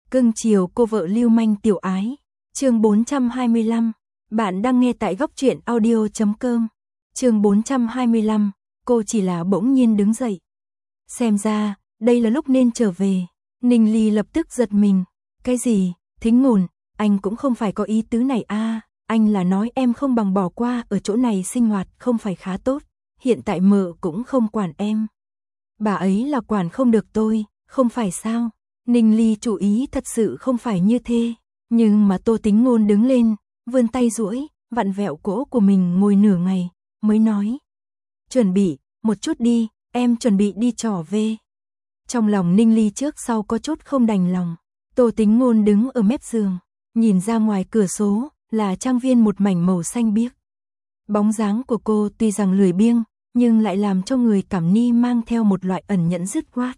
Cưng chiều cô vợ lưu manh tiểu ái. Chương 425. Bạn đang nghe tại góc truyện audio.com. Chương 425. Cô chỉ là bỗng nhiên đứng dậy. Xem ra, đây là lúc nên trở về. Ninh Ly lập tức giật mình. Cái gì? Thính Ngôn, anh cũng không phải có ý tứ này à, anh là nói em không bằng bỏ qua ở chỗ này sinh hoạt không phải khá tốt, hiện tại mợ cũng không quản em. Bà ấy là quản không được tôi, không phải sao? Ninh Ly chủ ý thật sự không phải như thế, nhưng mà Tô Tính Ngôn đứng lên, vươn tay duỗi, vặn vẹo cổ của mình ngồi nửa ngày, mới nói. Chuẩn bị, một chút đi, em chuẩn bị đi trỏ về. Trong lòng Ninh Ly trước sau có chút không đành lòng, Tô Tính Ngôn đứng ở mép giường, nhìn ra ngoài cửa sổ, là trang viên một mảnh màu xanh biếc. Bóng dáng của cô tuy rằng lười biếng, nhưng lại làm cho người cảm ni mang theo một loại ẩn nhẫn dứt khoát.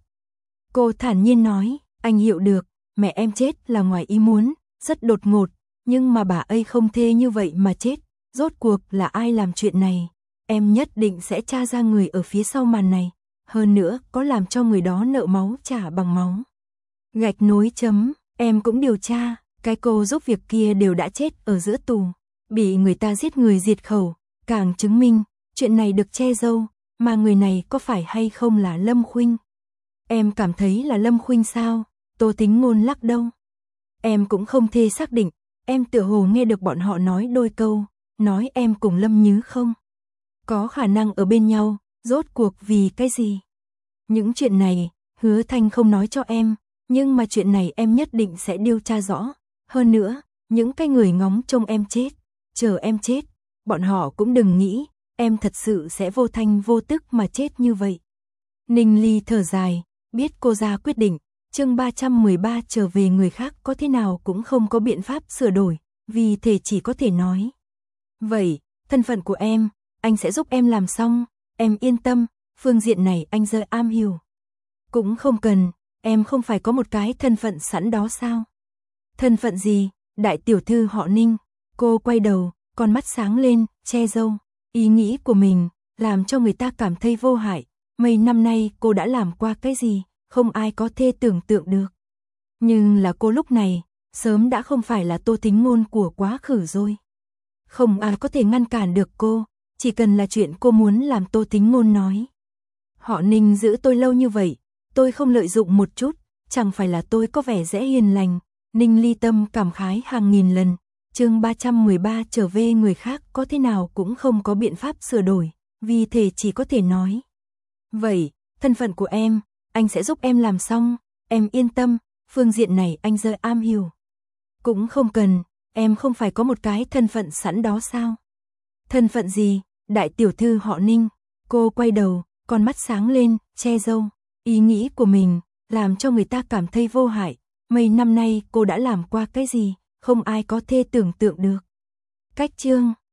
Cô thản nhiên nói, anh hiểu được, mẹ em chết là ngoài ý muốn, rất đột ngột, nhưng mà bà ấy không thê như vậy mà chết, rốt cuộc là ai làm chuyện này, em nhất định sẽ tra ra người ở phía sau màn này, hơn nữa có làm cho người đó nợ máu trả bằng máu. Gạch nối chấm, em cũng điều tra, cái cô giúp việc kia đều đã chết ở giữa tù, bị người ta giết người diệt khẩu, càng chứng minh, chuyện này được che giấu, mà người này có phải hay không là Lâm Khuynh. Em cảm thấy là Lâm Khuynh sao? Tô Tính Ngôn lắc đầu. Em cũng không thể xác định, em tựa hồ nghe được bọn họ nói đôi câu, nói em cùng Lâm Nhứ không có khả năng ở bên nhau, rốt cuộc vì cái gì? Những chuyện này, Hứa Thanh không nói cho em, nhưng mà chuyện này em nhất định sẽ điều tra rõ. Hơn nữa, những cái người ngóng trông em chết, chờ em chết, bọn họ cũng đừng nghĩ, em thật sự sẽ vô thanh vô tức mà chết như vậy. Ninh Ly thở dài, biết cô ra quyết định, chương 313 trở về người khác có thế nào cũng không có biện pháp sửa đổi, vì thể chỉ có thể nói. Vậy, thân phận của em, anh sẽ giúp em làm xong, em yên tâm, phương diện này anh giờ am hiểu. Cũng không cần, em không phải có một cái thân phận sẵn đó sao? Thân phận gì? Đại tiểu thư họ Ninh. Cô quay đầu, con mắt sáng lên, che râu. Ý nghĩ của mình, làm cho người ta cảm thấy vô hại. Mấy năm nay cô đã làm qua cái gì, không ai có thể tưởng tượng được. Nhưng là cô lúc này, sớm đã không phải là Tô Tính Ngôn của quá khứ rồi. Không ai có thể ngăn cản được cô, chỉ cần là chuyện cô muốn làm Tô Tính Ngôn nói. Họ Ninh giữ tôi lâu như vậy, tôi không lợi dụng một chút, chẳng phải là tôi có vẻ dễ hiền lành. Ninh Ly tâm cảm khái hàng nghìn lần, chương 313 trở về người khác có thế nào cũng không có biện pháp sửa đổi, vì thể chỉ có thể nói. Vậy, thân phận của em, anh sẽ giúp em làm xong, em yên tâm, phương diện này anh giờ am hiểu. Cũng không cần, em không phải có một cái thân phận sẵn đó sao? Thân phận gì? Đại tiểu thư họ Ninh. Cô quay đầu, con mắt sáng lên, che râu. Ý nghĩ của mình, làm cho người ta cảm thấy vô hại. Mấy năm nay cô đã làm qua cái gì, không ai có thể tưởng tượng được. Cách chương